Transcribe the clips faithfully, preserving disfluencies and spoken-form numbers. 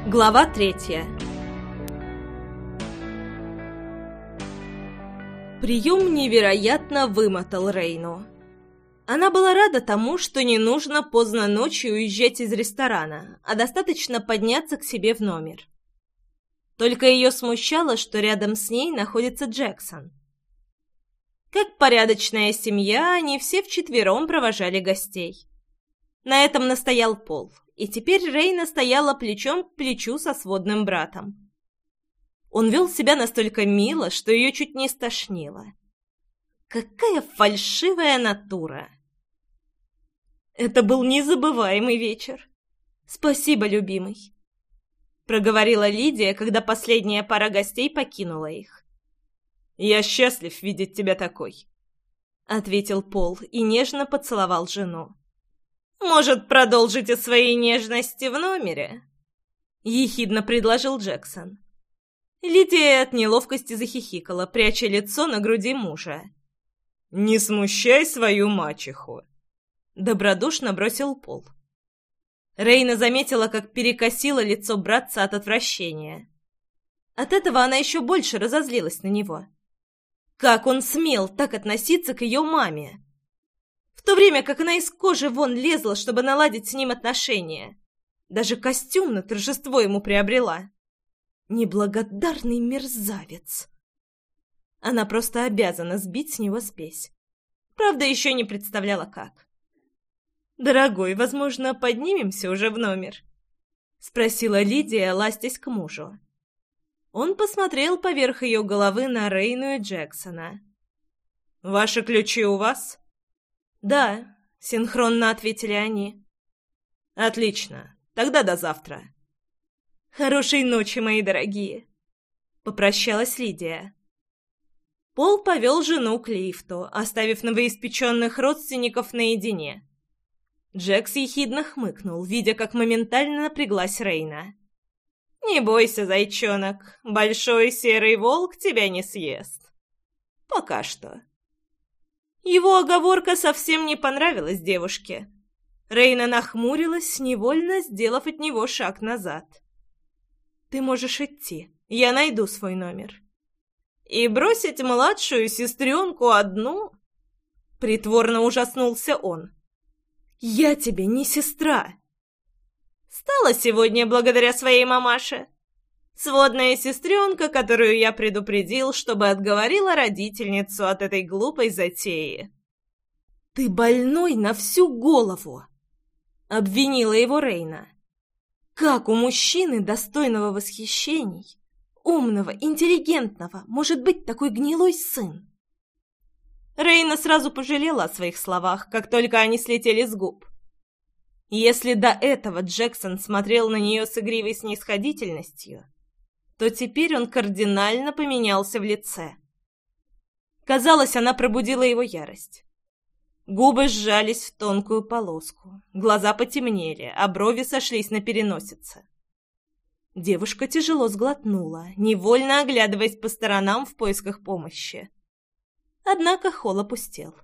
Глава третья. Прием невероятно вымотал Рейну. Она была рада тому, что не нужно поздно ночью уезжать из ресторана, а достаточно подняться к себе в номер. Только ее смущало, что рядом с ней находится Джексон. Как порядочная семья, они все вчетвером провожали гостей. На этом настоял Пол, и теперь Рейна стояла плечом к плечу со сводным братом. Он вел себя настолько мило, что ее чуть не стошнило. Какая фальшивая натура! Это был незабываемый вечер. Спасибо, любимый, проговорила Лидия, когда последняя пара гостей покинула их. Я счастлив видеть тебя такой, ответил Пол и нежно поцеловал жену. Может, продолжите свои нежности в номере? Ехидно предложил Джексон. Лидия от неловкости захихикала, пряча лицо на груди мужа. «Не смущай свою мачеху!» Добродушно бросил Пол. Рейна заметила, как перекосило лицо братца от отвращения. От этого она еще больше разозлилась на него. Как он смел так относиться к ее маме? В то время как она из кожи вон лезла, чтобы наладить с ним отношения. Даже костюм на торжество ему приобрела. Неблагодарный мерзавец. Она просто обязана сбить с него спесь. Правда, еще не представляла, как. «Дорогой, возможно, поднимемся уже в номер?» — спросила Лидия, ластясь к мужу. Он посмотрел поверх ее головы на Рейну и Джексона. «Ваши ключи у вас?» «Да», — синхронно ответили они. «Отлично. Тогда до завтра». «Хорошей ночи, мои дорогие», — попрощалась Лидия. Пол повел жену к лифту, оставив новоиспеченных родственников наедине. Джекс ехидно хмыкнул, видя, как моментально напряглась Рейна. «Не бойся, зайчонок, большой серый волк тебя не съест. Пока что». Его оговорка совсем не понравилась девушке. Рейна нахмурилась, невольно сделав от него шаг назад. «Ты можешь идти, я найду свой номер». «И бросить младшую сестренку одну?» Притворно ужаснулся он. «Я тебе не сестра!» «Стала сегодня благодаря своей мамаше. Сводная сестренка, которую я предупредил, чтобы отговорила родительницу от этой глупой затеи». «Ты больной на всю голову!» — обвинила его Рейна. «Как у мужчины, достойного восхищений, умного, интеллигентного, может быть такой гнилой сын?» Рейна сразу пожалела о своих словах, как только они слетели с губ. Если до этого Джексон смотрел на нее с игривой снисходительностью, то теперь он кардинально поменялся в лице. Казалось, она пробудила его ярость. Губы сжались в тонкую полоску, глаза потемнели, а брови сошлись на переносице. Девушка тяжело сглотнула, невольно оглядываясь по сторонам в поисках помощи. Однако холл опустел.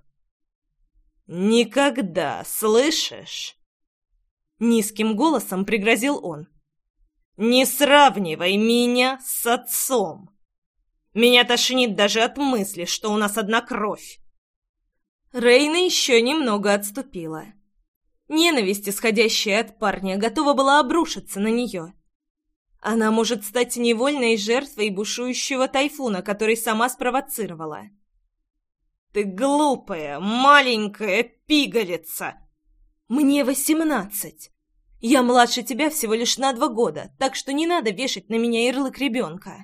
«Никогда, слышишь?» Низким голосом пригрозил он. «Не сравнивай меня с отцом! Меня тошнит даже от мысли, что у нас одна кровь!» Рейна еще немного отступила. Ненависть, исходящая от парня, готова была обрушиться на нее. Она может стать невольной жертвой бушующего тайфуна, который сама спровоцировала. «Ты глупая, маленькая пигалица!» «Мне восемнадцать. Я младше тебя всего лишь на два года, так что не надо вешать на меня ярлык ребенка».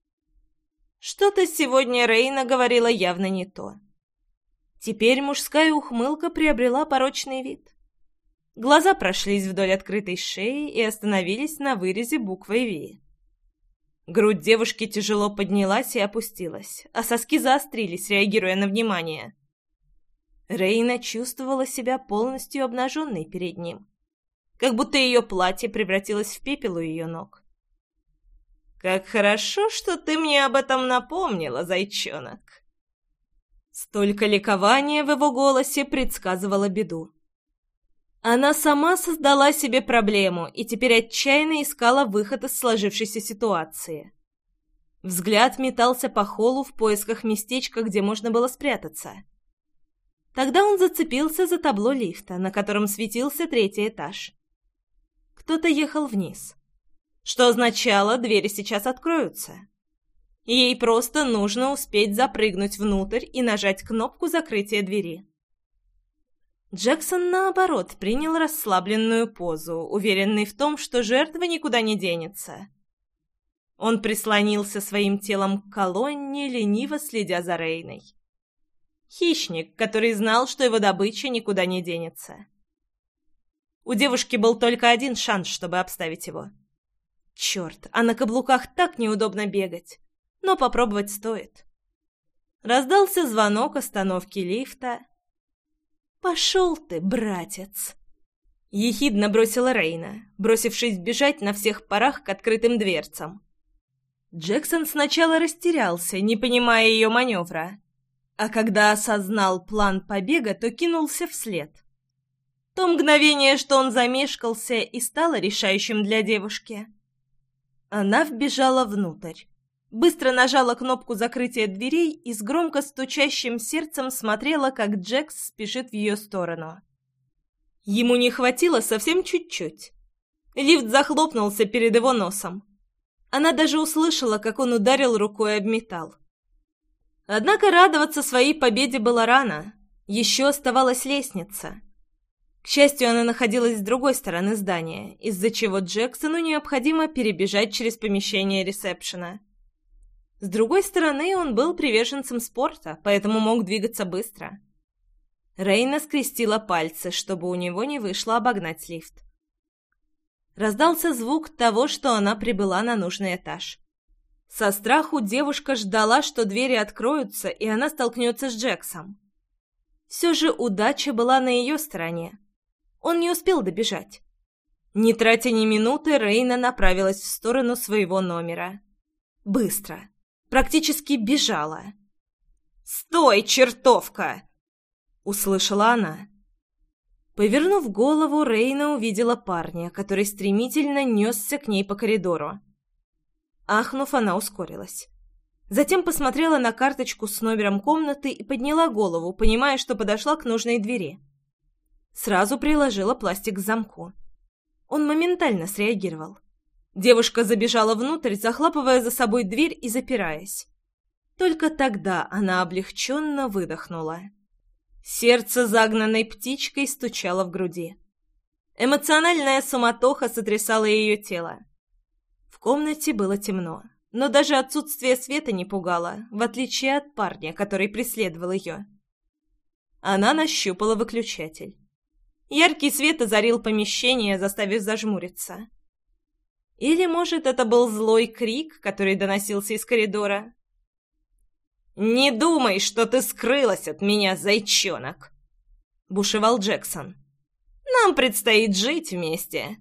Что-то сегодня Рейна говорила явно не то. Теперь мужская ухмылка приобрела порочный вид. Глаза прошлись вдоль открытой шеи и остановились на вырезе буквой «Ви». Грудь девушки тяжело поднялась и опустилась, а соски заострились, реагируя на внимание. Рейна чувствовала себя полностью обнаженной перед ним, как будто ее платье превратилось в пепел у ее ног. «Как хорошо, что ты мне об этом напомнила, зайчонок!» Столько ликования в его голосе предсказывало беду. Она сама создала себе проблему и теперь отчаянно искала выход из сложившейся ситуации. Взгляд метался по холлу в поисках местечка, где можно было спрятаться. Тогда он зацепился за табло лифта, на котором светился третий этаж. Кто-то ехал вниз, что означало, двери сейчас откроются. Ей просто нужно успеть запрыгнуть внутрь и нажать кнопку закрытия двери. Джексон, наоборот, принял расслабленную позу, уверенный в том, что жертва никуда не денется. Он прислонился своим телом к колонне, лениво следя за Рейной. Хищник, который знал, что его добыча никуда не денется. У девушки был только один шанс, чтобы обставить его. Черт, а на каблуках так неудобно бегать, но попробовать стоит. Раздался звонок остановки лифта. «Пошел ты, братец!» Ехидно бросила Рейна, бросившись бежать на всех парах к открытым дверцам. Джексон сначала растерялся, не понимая ее маневра, а когда осознал план побега, то кинулся вслед. То мгновение, что он замешкался, и стало решающим для девушки. Она вбежала внутрь, быстро нажала кнопку закрытия дверей и с громко стучащим сердцем смотрела, как Джекс спешит в ее сторону. Ему не хватило совсем чуть-чуть. Лифт захлопнулся перед его носом. Она даже услышала, как он ударил рукой об металл. Однако радоваться своей победе было рано. Еще оставалась лестница. К счастью, она находилась с другой стороны здания, из-за чего Джексону необходимо перебежать через помещение ресепшена. С другой стороны, он был приверженцем спорта, поэтому мог двигаться быстро. Рейна скрестила пальцы, чтобы у него не вышло обогнать лифт. Раздался звук того, что она прибыла на нужный этаж. Со страху девушка ждала, что двери откроются, и она столкнется с Джексом. Все же удача была на ее стороне. Он не успел добежать. Не тратя ни минуты, Рейна направилась в сторону своего номера. Быстро. Практически бежала. «Стой, чертовка!» — услышала она. Повернув голову, Рейна увидела парня, который стремительно несся к ней по коридору. Ахнув, она ускорилась. Затем посмотрела на карточку с номером комнаты и подняла голову, понимая, что подошла к нужной двери. Сразу приложила пластик к замку. Он моментально среагировал. Девушка забежала внутрь, захлопывая за собой дверь и запираясь. Только тогда она облегченно выдохнула. Сердце загнанной птичкой стучало в груди. Эмоциональная суматоха сотрясала ее тело. В комнате было темно, но даже отсутствие света не пугало, в отличие от парня, который преследовал ее. Она нащупала выключатель. Яркий свет озарил помещение, заставив зажмуриться. Или, может, это был злой крик, который доносился из коридора? «Не думай, что ты скрылась от меня, зайчонок!» — бушевал Джексон. «Нам предстоит жить вместе!»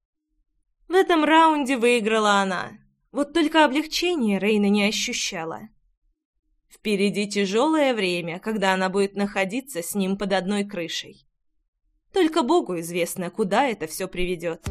В этом раунде выиграла она. Вот только облегчения Рейна не ощущала. Впереди тяжелое время, когда она будет находиться с ним под одной крышей. Только Богу известно, куда это все приведет.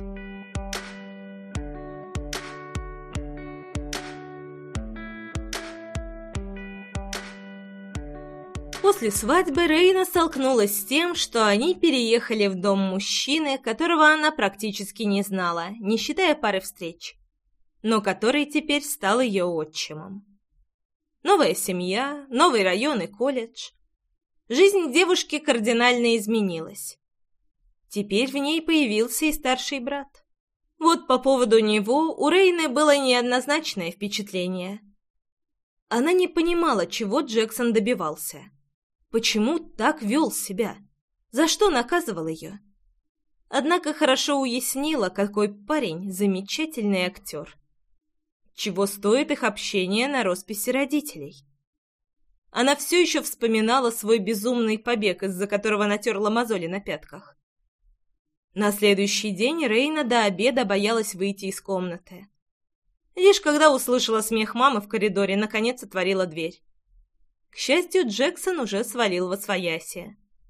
После свадьбы Рейна столкнулась с тем, что они переехали в дом мужчины, которого она практически не знала, не считая пары встреч, но который теперь стал ее отчимом. Новая семья, новый район и колледж. Жизнь девушки кардинально изменилась. Теперь в ней появился и старший брат. Вот по поводу него у Рейны было неоднозначное впечатление. Она не понимала, чего Джексон добивался. Почему так вел себя? За что наказывал ее? Однако хорошо уяснила, какой парень замечательный актер. Чего стоит их общение на росписи родителей. Она все еще вспоминала свой безумный побег, из-за которого натерла мозоли на пятках. На следующий день Рейна до обеда боялась выйти из комнаты. Лишь когда услышала смех мамы в коридоре, наконец отворила дверь. К счастью, Джексон уже свалил восвояси.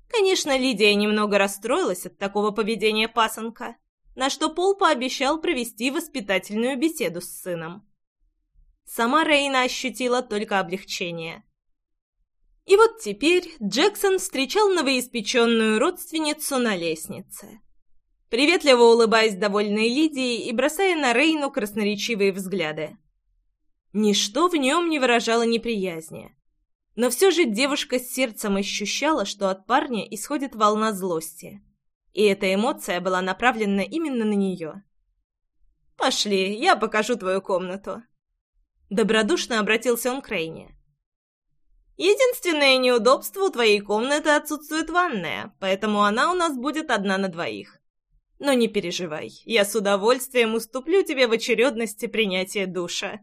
Конечно, Лидия немного расстроилась от такого поведения пасынка, на что Пол пообещал провести воспитательную беседу с сыном. Сама Рейна ощутила только облегчение. И вот теперь Джексон встречал новоиспеченную родственницу на лестнице, приветливо улыбаясь довольной Лидии и бросая на Рейну красноречивые взгляды. Ничто в нем не выражало неприязни, но все же девушка с сердцем ощущала, что от парня исходит волна злости, и эта эмоция была направлена именно на нее. «Пошли, я покажу твою комнату», — добродушно обратился он к Рейне. «Единственное неудобство у твоей комнаты — отсутствует ванная, поэтому она у нас будет одна на двоих. Но не переживай, я с удовольствием уступлю тебе в очередности принятия душа».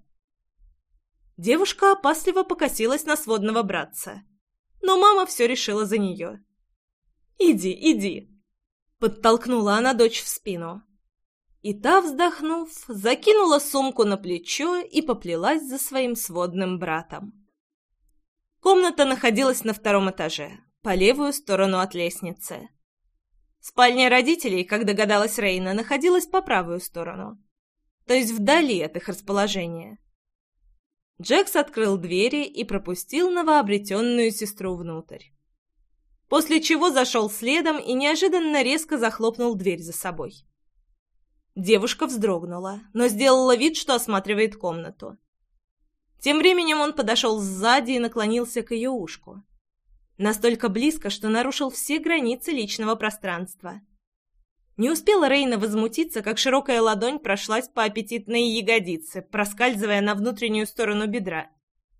Девушка опасливо покосилась на сводного братца, но мама все решила за нее. «Иди, иди», — подтолкнула она дочь в спину. И та, вздохнув, закинула сумку на плечо и поплелась за своим сводным братом. Комната находилась на втором этаже, по левую сторону от лестницы. Спальня родителей, как догадалась Рейна, находилась по правую сторону, то есть вдали от их расположения. Джекс открыл двери и пропустил новообретенную сестру внутрь, после чего зашел следом и неожиданно резко захлопнул дверь за собой. Девушка вздрогнула, но сделала вид, что осматривает комнату. Тем временем он подошел сзади и наклонился к ее ушку. Настолько близко, что нарушил все границы личного пространства. Не успела Рейна возмутиться, как широкая ладонь прошлась по аппетитной ягодице, проскальзывая на внутреннюю сторону бедра.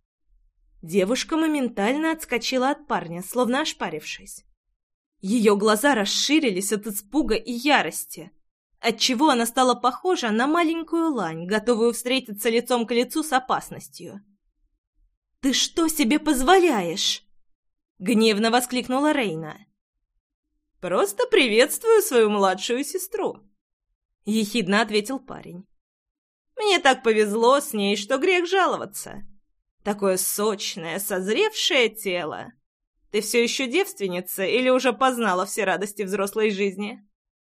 Девушка моментально отскочила от парня, словно ошпарившись. Ее глаза расширились от испуга и ярости, отчего она стала похожа на маленькую лань, готовую встретиться лицом к лицу с опасностью. «Ты что себе позволяешь?» — гневно воскликнула Рейна. «Просто приветствую свою младшую сестру», — ехидно ответил парень. «Мне так повезло с ней, что грех жаловаться. Такое сочное, созревшее тело. Ты все еще девственница или уже познала все радости взрослой жизни?»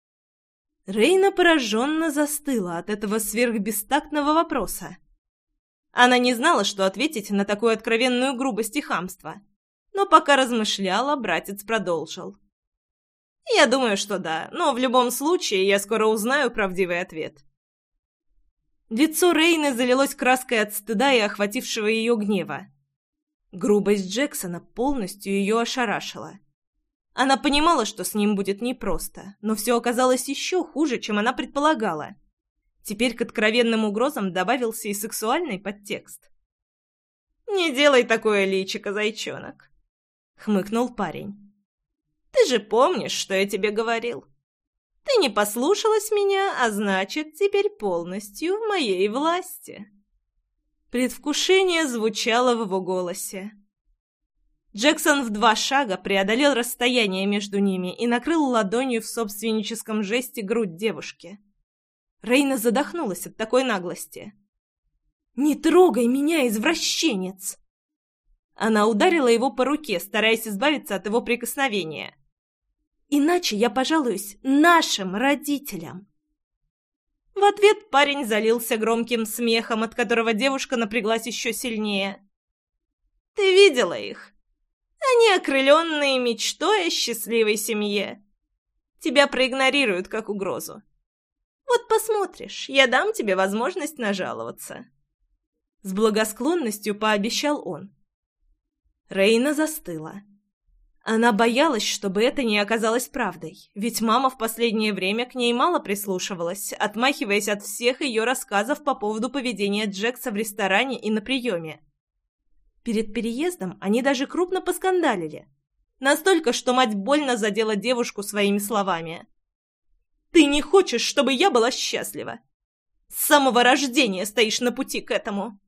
Рейна пораженно застыла от этого сверхбестактного вопроса. Она не знала, что ответить на такую откровенную грубость и хамство, но пока размышляла, братец продолжил. «Я думаю, что да, но в любом случае я скоро узнаю правдивый ответ». Лицо Рейны залилось краской от стыда и охватившего ее гнева. Грубость Джексона полностью ее ошарашила. Она понимала, что с ним будет непросто, но все оказалось еще хуже, чем она предполагала. Теперь к откровенным угрозам добавился и сексуальный подтекст. «Не делай такое личико, зайчонок», — хмыкнул парень. «Ты же помнишь, что я тебе говорил? Ты не послушалась меня, а значит, теперь полностью в моей власти». Предвкушение звучало в его голосе. Джексон в два шага преодолел расстояние между ними и накрыл ладонью в собственническом жесте грудь девушки. Рейна задохнулась от такой наглости. «Не трогай меня, извращенец!» Она ударила его по руке, стараясь избавиться от его прикосновения. «Иначе я пожалуюсь нашим родителям!» В ответ парень залился громким смехом, от которого девушка напряглась еще сильнее. «Ты видела их? Они окрыленные мечтой о счастливой семье. Тебя проигнорируют как угрозу. Вот посмотришь, я дам тебе возможность нажаловаться». С благосклонностью пообещал он. Рейна застыла. Она боялась, чтобы это не оказалось правдой, ведь мама в последнее время к ней мало прислушивалась, отмахиваясь от всех ее рассказов по поводу поведения Джекса в ресторане и на приеме. Перед переездом они даже крупно поскандалили. Настолько, что мать больно задела девушку своими словами. «Ты не хочешь, чтобы я была счастлива? С самого рождения стоишь на пути к этому!»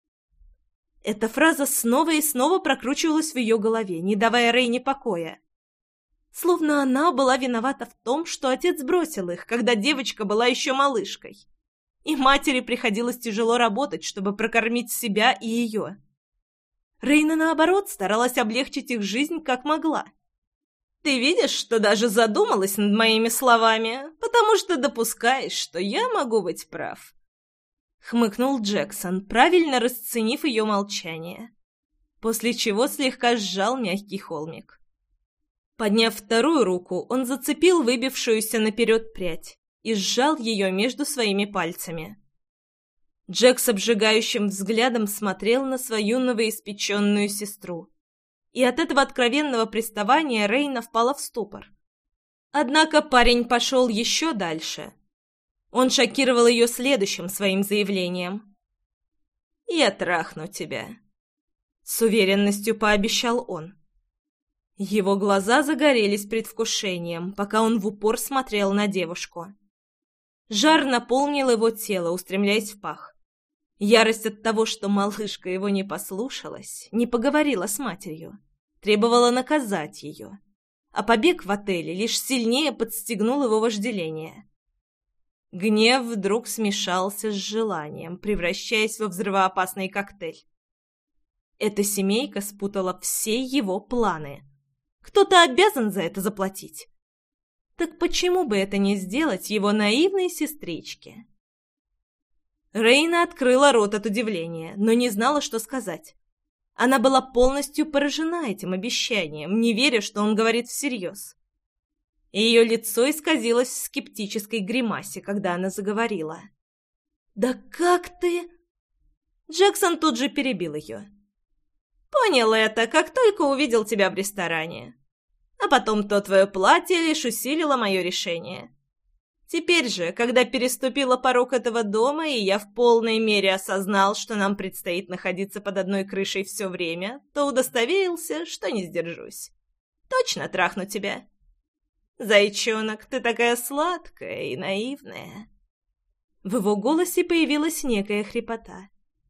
Эта фраза снова и снова прокручивалась в ее голове, не давая Рейне покоя. Словно она была виновата в том, что отец бросил их, когда девочка была еще малышкой. И матери приходилось тяжело работать, чтобы прокормить себя и ее. Рейна, наоборот, старалась облегчить их жизнь как могла. Ты видишь, что даже задумалась над моими словами, потому что допускаешь, что я могу быть прав?» Хмыкнул Джексон, правильно расценив ее молчание, после чего слегка сжал мягкий холмик. Подняв вторую руку, он зацепил выбившуюся наперед прядь и сжал ее между своими пальцами. Джек с обжигающим взглядом смотрел на свою новоиспеченную сестру, и от этого откровенного приставания Рейна впала в ступор. Однако парень пошел еще дальше. Он шокировал ее следующим своим заявлением. «Я трахну тебя», — с уверенностью пообещал он. Его глаза загорелись предвкушением, пока он в упор смотрел на девушку. Жар наполнил его тело, устремляясь в пах. Ярость от того, что малышка его не послушалась, не поговорила с матерью, требовала наказать ее, а побег в отеле лишь сильнее подстегнул его вожделение. Гнев вдруг смешался с желанием, превращаясь во взрывоопасный коктейль. Эта семейка спутала все его планы. Кто-то обязан за это заплатить. Так почему бы это не сделать его наивной сестричке? Рейна открыла рот от удивления, но не знала, что сказать. Она была полностью поражена этим обещанием, не веря, что он говорит всерьез. Ее лицо исказилось в скептической гримасе, когда она заговорила. «Да как ты...» Джексон тут же перебил ее. «Понял это, как только увидел тебя в ресторане. А потом то твое платье лишь усилило мое решение. Теперь же, когда переступила порог этого дома, и я в полной мере осознал, что нам предстоит находиться под одной крышей все время, то удостоверился, что не сдержусь. Точно трахну тебя. Зайчонок, ты такая сладкая и наивная». В его голосе появилась некая хрипота.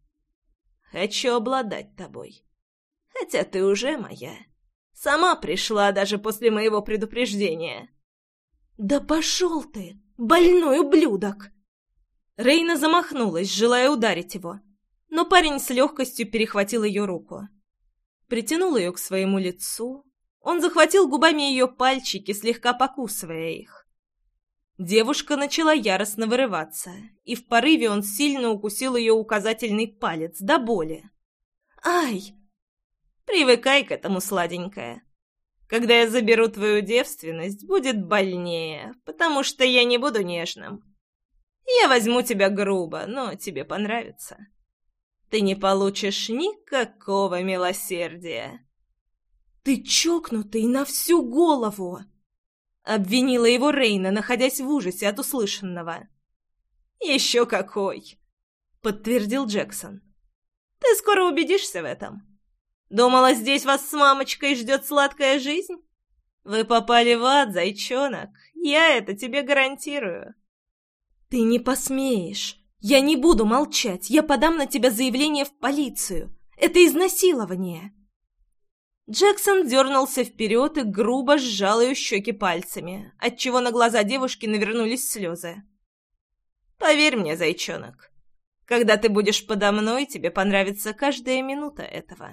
«Хочу обладать тобой. Хотя ты уже моя. Сама пришла даже после моего предупреждения». «Да пошел ты, больной ублюдок!» Рейна замахнулась, желая ударить его, но парень с легкостью перехватил ее руку. Притянул ее к своему лицу. Он захватил губами ее пальчики, слегка покусывая их. Девушка начала яростно вырываться, и в порыве он сильно укусил ее указательный палец до боли. «Ай!» «Привыкай к этому, сладенькая. Когда я заберу твою девственность, будет больнее, потому что я не буду нежным. Я возьму тебя грубо, но тебе понравится. Ты не получишь никакого милосердия». «Ты чокнутый на всю голову!» — обвинила его Рейна, находясь в ужасе от услышанного. «Еще какой!» — подтвердил Джексон. «Ты скоро убедишься в этом. Думала, здесь вас с мамочкой ждет сладкая жизнь? Вы попали в ад, зайчонок. Я это тебе гарантирую». «Ты не посмеешь. Я не буду молчать. Я подам на тебя заявление в полицию. Это изнасилование». Джексон дернулся вперед и грубо сжал ее щеки пальцами, отчего на глаза девушки навернулись слезы. «Поверь мне, зайчонок, когда ты будешь подо мной, тебе понравится каждая минута этого».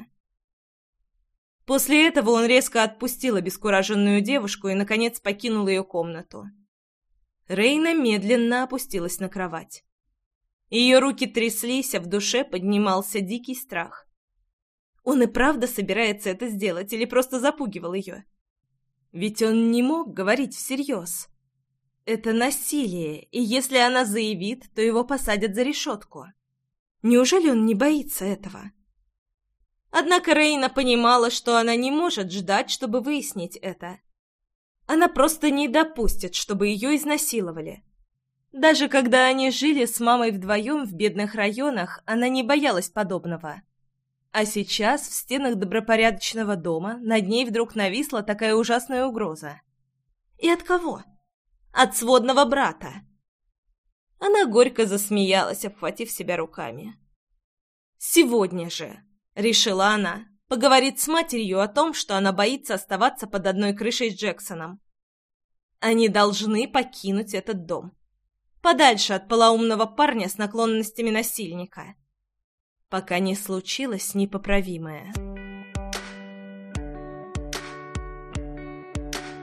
После этого он резко отпустил обескураженную девушку и, наконец, покинул ее комнату. Рейна медленно опустилась на кровать. Ее руки тряслись, а в душе поднимался дикий страх. Он и правда собирается это сделать или просто запугивал ее? Ведь он не мог говорить всерьез. Это насилие, и если она заявит, то его посадят за решетку. Неужели он не боится этого? Однако Рейна понимала, что она не может ждать, чтобы выяснить это. Она просто не допустит, чтобы ее изнасиловали. Даже когда они жили с мамой вдвоем в бедных районах, она не боялась подобного. А сейчас в стенах добропорядочного дома над ней вдруг нависла такая ужасная угроза. И от кого? От сводного брата. Она горько засмеялась, обхватив себя руками. «Сегодня же», — решила она, — поговорит с матерью о том, что она боится оставаться под одной крышей с Джексоном. Они должны покинуть этот дом. Подальше от полоумного парня с наклонностями насильника. Пока не случилось непоправимое.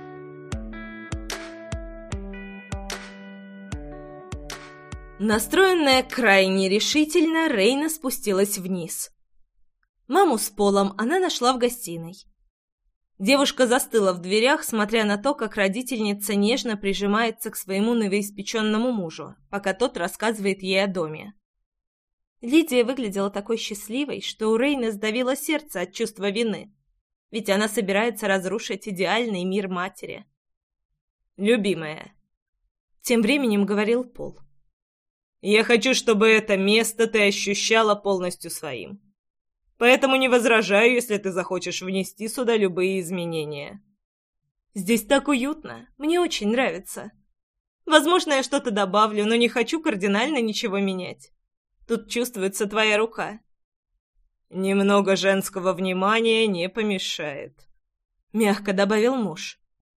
Настроенная крайне решительно, Рейна спустилась вниз. Маму с Полом она нашла в гостиной. Девушка застыла в дверях, смотря на то, как родительница нежно прижимается к своему новоиспеченному мужу, пока тот рассказывает ей о доме. Лидия выглядела такой счастливой, что у Рейны сдавило сердце от чувства вины, ведь она собирается разрушить идеальный мир матери. «Любимая», — тем временем говорил Пол, — «я хочу, чтобы это место ты ощущала полностью своим. Поэтому не возражаю, если ты захочешь внести сюда любые изменения. Здесь так уютно, мне очень нравится. Возможно, я что-то добавлю, но не хочу кардинально ничего менять. Тут чувствуется твоя рука». «Немного женского внимания не помешает», — мягко добавил муж.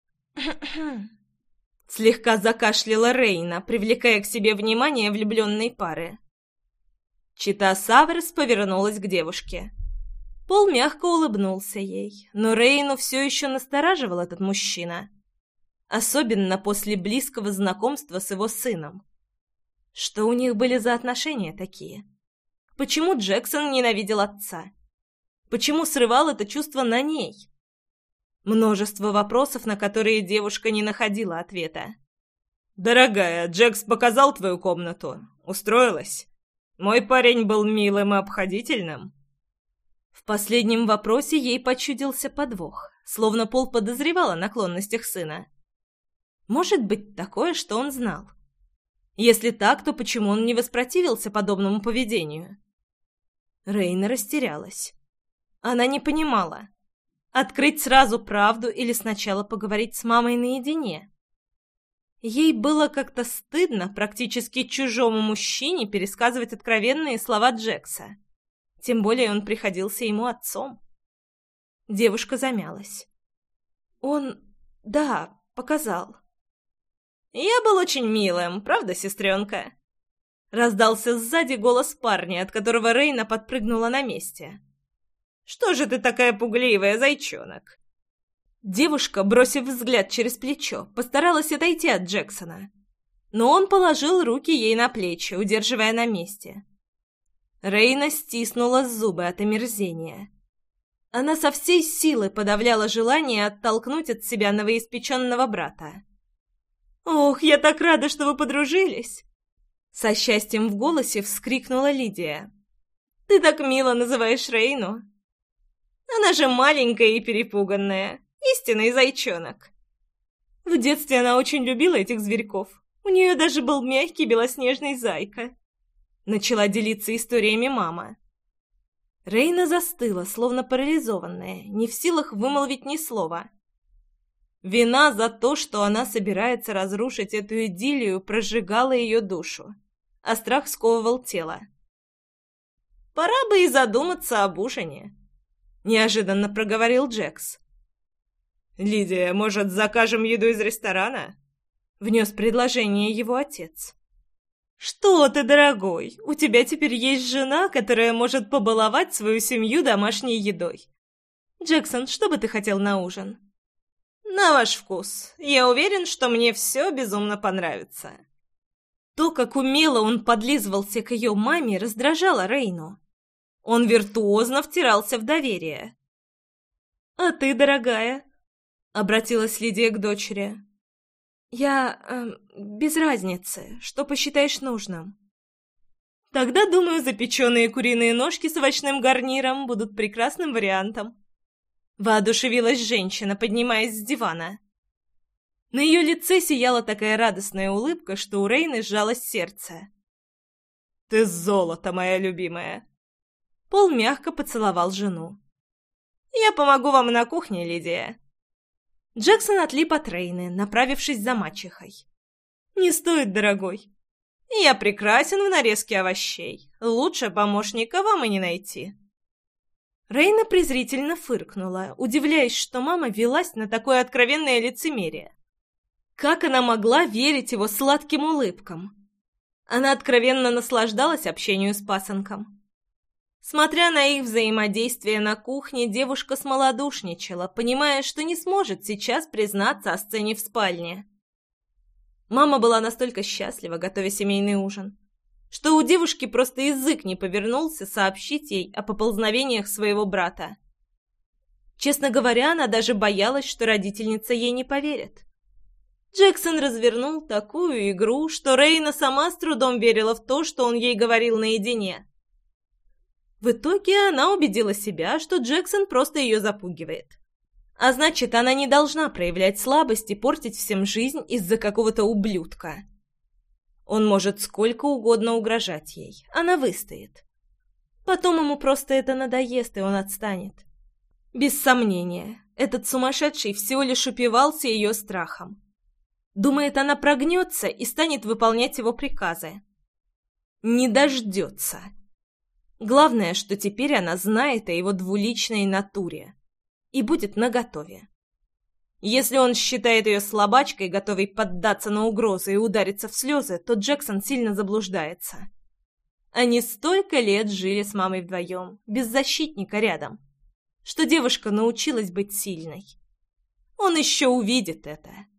Слегка закашляла Рейна, привлекая к себе внимание влюбленной пары. Чита Саверс повернулась к девушке. Пол мягко улыбнулся ей, но Рейну все еще настораживал этот мужчина. Особенно после близкого знакомства с его сыном. Что у них были за отношения такие? Почему Джексон ненавидел отца? Почему срывал это чувство на ней? Множество вопросов, на которые девушка не находила ответа. «Дорогая, Джекс показал твою комнату? Устроилась? Мой парень был милым и обходительным». В последнем вопросе ей почудился подвох, словно Пол подозревал о наклонностях сына. Может быть такое, что он знал. Если так, то почему он не воспротивился подобному поведению? Рейна растерялась. Она не понимала, открыть сразу правду или сначала поговорить с мамой наедине. Ей было как-то стыдно практически чужому мужчине пересказывать откровенные слова Джекса. Тем более он приходился ему отцом. Девушка замялась. Он... да, показал. «Я был очень милым, правда, сестренка?» Раздался сзади голос парня, от которого Рейна подпрыгнула на месте. «Что же ты такая пугливая, зайчонок?» Девушка, бросив взгляд через плечо, постаралась отойти от Джексона. Но он положил руки ей на плечи, удерживая на месте. Рейна стиснула зубы от омерзения. Она со всей силы подавляла желание оттолкнуть от себя новоиспеченного брата. «Ох, я так рада, что вы подружились!» Со счастьем в голосе вскрикнула Лидия. «Ты так мило называешь Рейну!» «Она же маленькая и перепуганная, истинный зайчонок!» В детстве она очень любила этих зверьков. У нее даже был мягкий белоснежный зайка. Начала делиться историями мама. Рейна застыла, словно парализованная, не в силах вымолвить ни слова. Вина за то, что она собирается разрушить эту идиллию, прожигала ее душу, а страх сковывал тело. «Пора бы и задуматься об ужине», — неожиданно проговорил Джекс. «Лидия, может, закажем еду из ресторана?» — внес предложение его отец. «Что ты, дорогой, у тебя теперь есть жена, которая может побаловать свою семью домашней едой. Джексон, что бы ты хотел на ужин?» «На ваш вкус. Я уверен, что мне все безумно понравится». То, как умело он подлизывался к ее маме, раздражало Рейну. Он виртуозно втирался в доверие. «А ты, дорогая?» — обратилась Лидия к дочери. «Я... Э, без разницы. Что посчитаешь нужным?» «Тогда, думаю, запеченные куриные ножки с овощным гарниром будут прекрасным вариантом». Воодушевилась женщина, поднимаясь с дивана. На ее лице сияла такая радостная улыбка, что у Рейны сжалось сердце. «Ты золото, моя любимая!» Пол мягко поцеловал жену. «Я помогу вам на кухне, Лидия». Джексон отлип от Рейны, направившись за мачехой. «Не стоит, дорогой. Я прекрасен в нарезке овощей. Лучше помощника вам и не найти». Рейна презрительно фыркнула, удивляясь, что мама велась на такое откровенное лицемерие. Как она могла верить его сладким улыбкам? Она откровенно наслаждалась общению с пасынком. Смотря на их взаимодействие на кухне, девушка смолодушничала, понимая, что не сможет сейчас признаться о сцене в спальне. Мама была настолько счастлива, готовя семейный ужин, что у девушки просто язык не повернулся сообщить ей о поползновениях своего брата. Честно говоря, она даже боялась, что родительница ей не поверит. Джексон развернул такую игру, что Рейна сама с трудом верила в то, что он ей говорил наедине. В итоге она убедила себя, что Джексон просто ее запугивает. А значит, она не должна проявлять слабость и портить всем жизнь из-за какого-то ублюдка. Он может сколько угодно угрожать ей, она выстоит. Потом ему просто это надоест, и он отстанет. Без сомнения, этот сумасшедший всего лишь упивался ее страхом. Думает, она прогнется и станет выполнять его приказы. Не дождется. Главное, что теперь она знает о его двуличной натуре и будет наготове. Если он считает ее слабачкой, готовой поддаться на угрозы и удариться в слезы, то Джексон сильно заблуждается. Они столько лет жили с мамой вдвоем, без защитника рядом, что девушка научилась быть сильной. Он еще увидит это.